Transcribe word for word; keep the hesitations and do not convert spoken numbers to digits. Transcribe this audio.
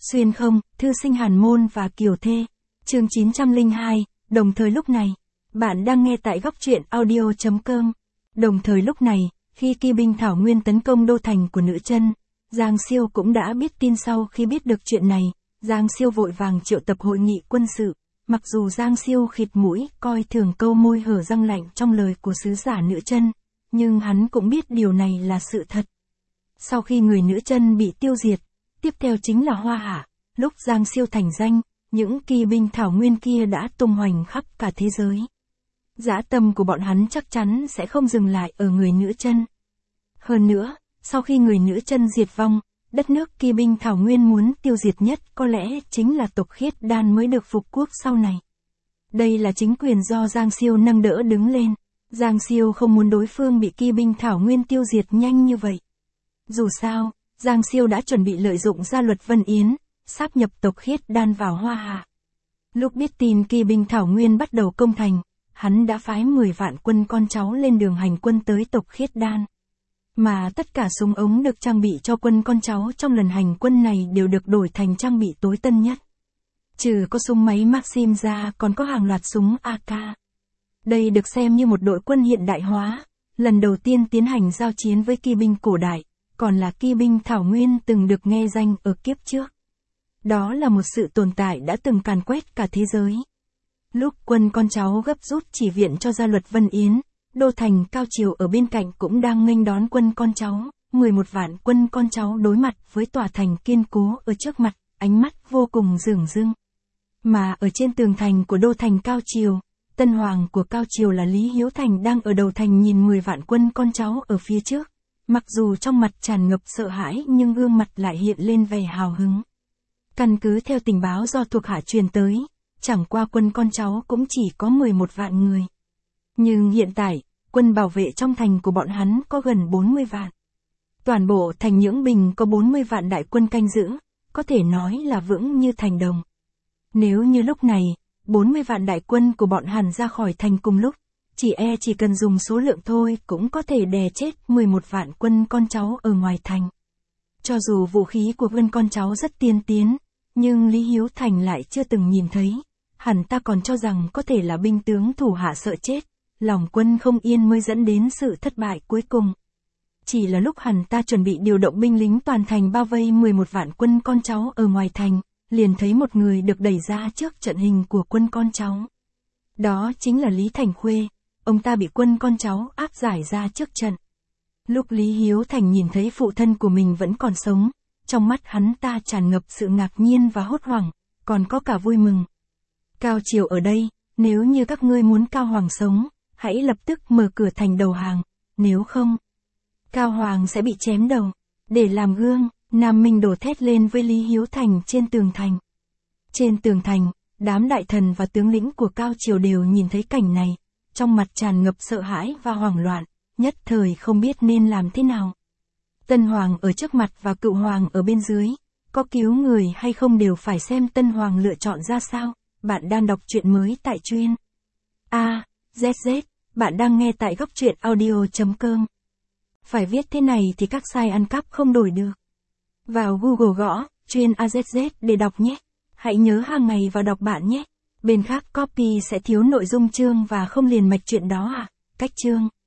Xuyên không, thư sinh Hàn Môn và Kiều Thê. Chương chín trăm lẻ hai, đồng thời lúc này, bạn đang nghe tại góc truyện audio chấm com. Đồng thời lúc này, khi kỳ binh Thảo Nguyên tấn công đô thành của nữ chân, Giang Siêu cũng đã biết tin. Sau khi biết được chuyện này, Giang Siêu vội vàng triệu tập hội nghị quân sự. Mặc dù Giang Siêu khịt mũi, coi thường câu môi hở răng lạnh trong lời của sứ giả nữ chân, nhưng hắn cũng biết điều này là sự thật. Sau khi người nữ chân bị tiêu diệt, tiếp theo chính là Hoa Hạ. Lúc Giang Siêu thành danh, những kỳ binh Thảo Nguyên kia đã tung hoành khắp cả thế giới. Dã tâm của bọn hắn chắc chắn sẽ không dừng lại ở người nữ chân. Hơn nữa, sau khi người nữ chân diệt vong, đất nước kỳ binh Thảo Nguyên muốn tiêu diệt nhất có lẽ chính là tộc Khiết Đan mới được phục quốc sau này. Đây là chính quyền do Giang Siêu nâng đỡ đứng lên. Giang Siêu không muốn đối phương bị kỳ binh Thảo Nguyên tiêu diệt nhanh như vậy. Dù sao, Giang Siêu đã chuẩn bị lợi dụng gia luật Vân Yến, sáp nhập tộc Khiết Đan vào Hoa Hạ. Lúc biết tin kỳ binh Thảo Nguyên bắt đầu công thành, hắn đã phái mười vạn quân con cháu lên đường hành quân tới tộc Khiết Đan. Mà tất cả súng ống được trang bị cho quân con cháu trong lần hành quân này đều được đổi thành trang bị tối tân nhất. Trừ có súng máy Maxim ra còn có hàng loạt súng a ca. Đây được xem như một đội quân hiện đại hóa, lần đầu tiên tiến hành giao chiến với kỳ binh cổ đại, còn là kỳ binh Thảo Nguyên từng được nghe danh ở kiếp trước. Đó là một sự tồn tại đã từng càn quét cả thế giới. Lúc quân con cháu gấp rút chỉ viện cho gia luật Vân Yến, đô thành Cao Triều ở bên cạnh cũng đang nghênh đón quân con cháu. mười một vạn quân con cháu đối mặt với tòa thành kiên cố ở trước mặt, ánh mắt vô cùng dửng dưng. Mà ở trên tường thành của đô thành Cao Triều, tân hoàng của Cao Triều là Lý Hiếu Thành đang ở đầu thành nhìn mười vạn quân con cháu ở phía trước. Mặc dù trong mặt tràn ngập sợ hãi nhưng gương mặt lại hiện lên vẻ hào hứng. Căn cứ theo tình báo do thuộc hạ truyền tới, chẳng qua quân con cháu cũng chỉ có mười một vạn người. Nhưng hiện tại, quân bảo vệ trong thành của bọn hắn có gần bốn mươi vạn. Toàn bộ thành Nhưỡng Bình có bốn mươi vạn đại quân canh giữ, có thể nói là vững như thành đồng. Nếu như lúc này, bốn mươi vạn đại quân của bọn Hàn ra khỏi thành cùng lúc, chỉ e chỉ cần dùng số lượng thôi cũng có thể đè chết mười một vạn quân con cháu ở ngoài thành. Cho dù vũ khí của quân con cháu rất tiên tiến, nhưng Lý Hiếu Thành lại chưa từng nhìn thấy. Hẳn ta còn cho rằng có thể là binh tướng thủ hạ sợ chết, lòng quân không yên mới dẫn đến sự thất bại cuối cùng. Chỉ là lúc hẳn ta chuẩn bị điều động binh lính toàn thành bao vây mười một vạn quân con cháu ở ngoài thành, liền thấy một người được đẩy ra trước trận hình của quân con cháu. Đó chính là Lý Thành Khuê, ông ta bị quân con cháu áp giải ra trước trận. Lúc Lý Hiếu Thành nhìn thấy phụ thân của mình vẫn còn sống, trong mắt hắn ta tràn ngập sự ngạc nhiên và hốt hoảng, còn có cả vui mừng. Cao Triều ở đây, nếu như các ngươi muốn Cao Hoàng sống, hãy lập tức mở cửa thành đầu hàng, nếu không, Cao Hoàng sẽ bị chém đầu. Để làm gương, Nam Minh đổ thét lên với Lý Hiếu Thành trên tường thành. Trên tường thành, đám đại thần và tướng lĩnh của Cao Triều đều nhìn thấy cảnh này, trong mặt tràn ngập sợ hãi và hoảng loạn, nhất thời không biết nên làm thế nào. Tân Hoàng ở trước mặt và Cựu Hoàng ở bên dưới, có cứu người hay không đều phải xem Tân Hoàng lựa chọn ra sao. Bạn đang đọc truyện mới tại truyện A Z Z, bạn đang nghe tại góc truyện audio chấm com. Phải viết thế này thì các sai ăn cắp không đổi được. Vào Google gõ truyện A Z Z để đọc nhé. Hãy nhớ hàng ngày vào đọc bạn nhé. Bên khác copy sẽ thiếu nội dung chương và không liền mạch chuyện đó à. Cách chương